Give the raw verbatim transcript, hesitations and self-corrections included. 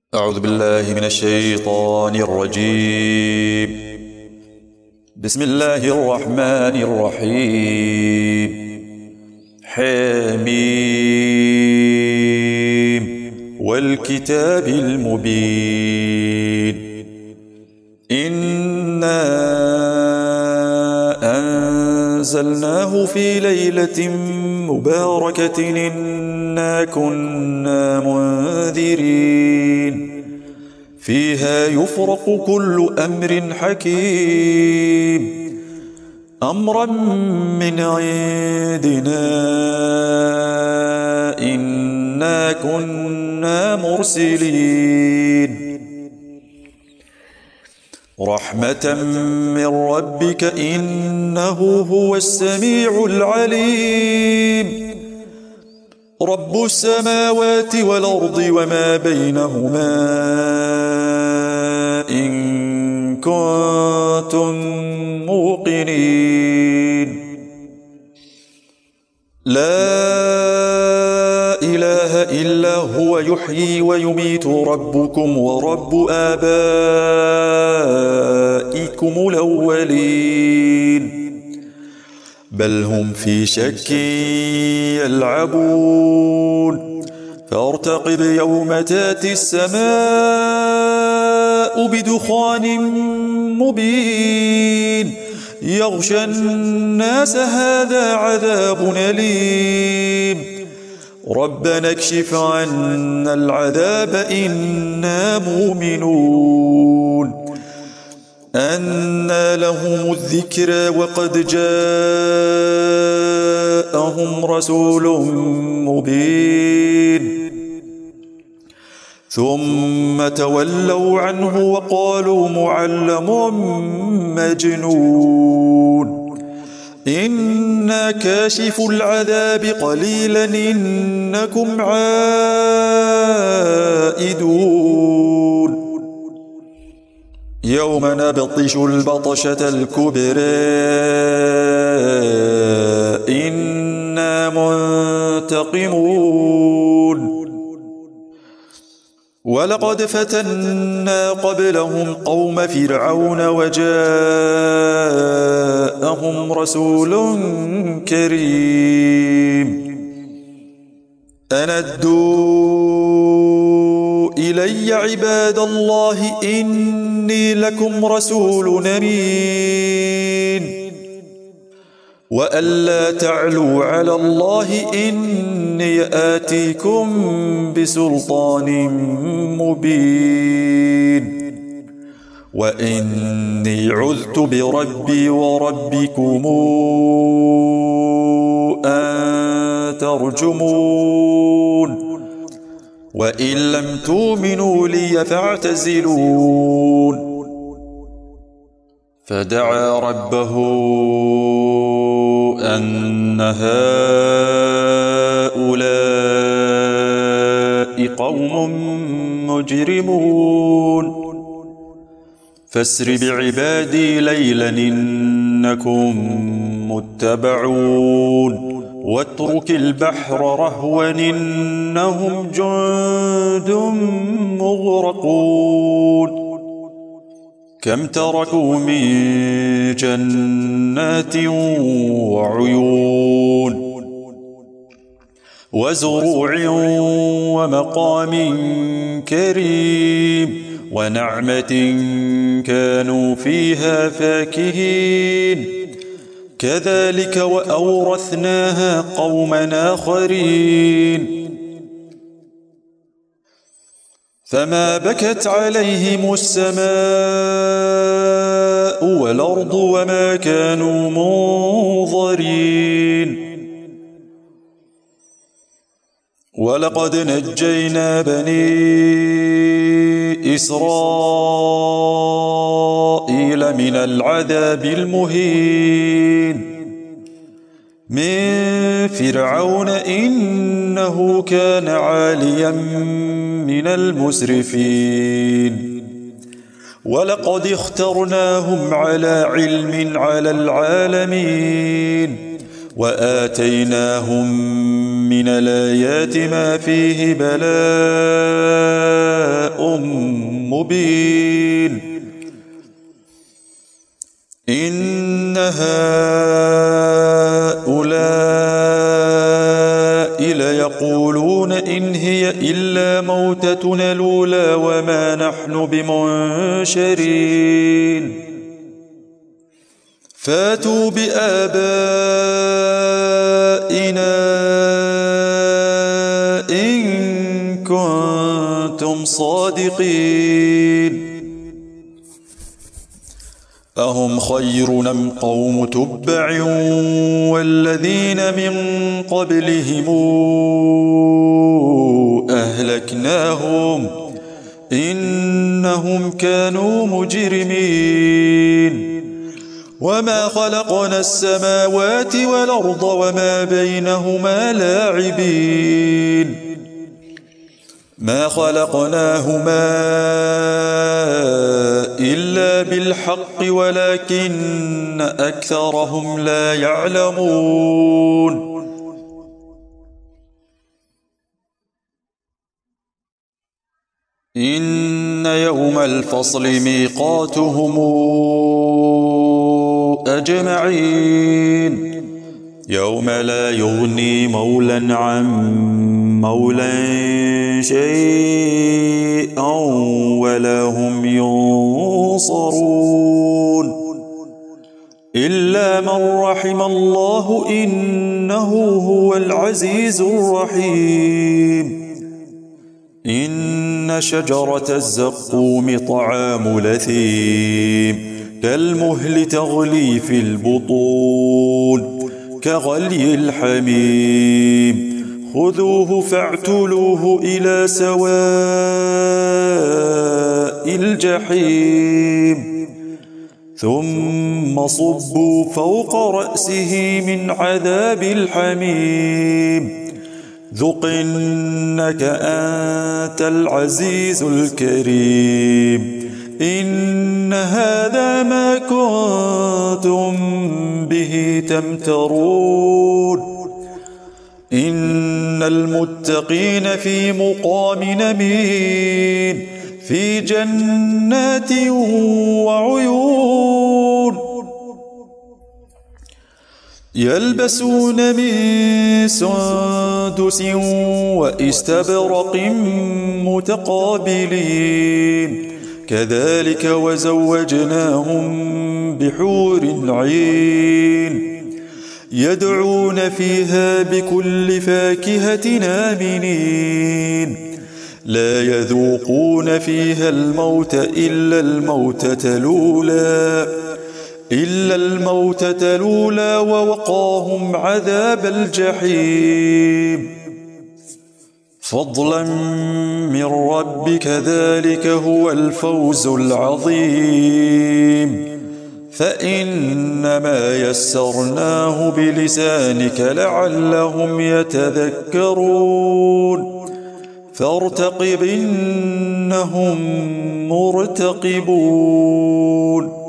أعوذ بالله من الشيطان الرجيم. بسم الله الرحمن الرحيم. حميم والكتاب المبين. إنا أنزلناه في ليلة مباركة إنا كنا منذرين فيها يفرق كل أمر حكيم أمرا من عندنا إنا كنا مرسلين رحمة من ربك إنه هو السميع العليم رب السماوات والأرض وما بينهما إن كنتم موقنين لا إله إلا هو يحيي ويميت ربكم ورب آبائكم الأولين بل هم في شك يلعبون فارتقب يوم تاتي السماء بدخان مبين يغشى الناس هذا عذاب أليم ربنا اكشف عنا العذاب إنا مؤمنون أنى لهم الذكرى وقد جاءهم رسول مبين ثم تولوا عنه وقالوا معلم مجنون إنا كاشف العذاب قليلا إنكم عائدون يوم نبطش البطشة الكبرى إنا منتقمون ولقد فتنا قبلهم قوم فرعون وجاءهم رسول كريم أن أدوا إلي عباد الله إني لكم رسول أمين وألا تعلوا على الله إني آتيكم بسلطان مبين وإني عذت بربي وربكم أن ترجمون وإن لم تؤمنوا لي فاعتزلون فدعا ربه أن هؤلاء قوم مجرمون فاسر بعبادي ليلا إنكم متبعون واترك البحر رهوا إنهم جند مغرقون كم تركوا من جنات وعيون وزروع ومقام كريم ونعمة كانوا فيها فاكهين كذلك وأورثناها قوما آخرين فما بكت عليهم السماء والأرض وما كانوا منظرين ولقد نجينا بني إسرائيل من العذاب المهين من فرعون إنه كان عاليا من المسرفين ولقد اخترناهم على علم على العالمين وآتيناهم من الآيات ما فيه بلاء مبين إن هؤلاء ليقولون إن هي إلا موتتنا الأولى وما نحن بمنشرين فاتوا بآبائنا إن كنتم صادقين أهم خير أم قوم تبع والذين من قبلهم أهلكناهم إنهم كانوا مجرمين وما خلقنا السماوات والأرض وما بينهما لاعبين ما خلقناهما إلا بالحق ولكن أكثرهم لا يعلمون إن يوم الفصل ميقاتهم أجمعين يوم لا يغني مولى عن مولى شيئا ولا هم ينصرون إلا من رحم الله إنه هو العزيز الرحيم إن شجرة الزقوم طعام لثيم كالمهل تغلي في البطون كغلي الحميم خذوه فاعتلوه إلى سواء الجحيم ثم صبوا فوق رأسه من عذاب الحميم ذق إنك أنت العزيز الكريم إن هذا ما كنتم به تمترون إن المتقين في مقام نمين في جنات وعيون يلبسون من سندس واستبرق متقابلين كذلك وزوجناهم بحور عين يدعون فيها بكل فاكهة آمنين لا يذوقون فيها الموت إلا الموتة الأولى إلا الموتة الأولى ووقاهم عذاب الجحيم فضلا من ربك ذلك هو الفوز العظيم فإنما يسرناه بلسانك لعلهم يتذكرون فارتقب إنهم مرتقبون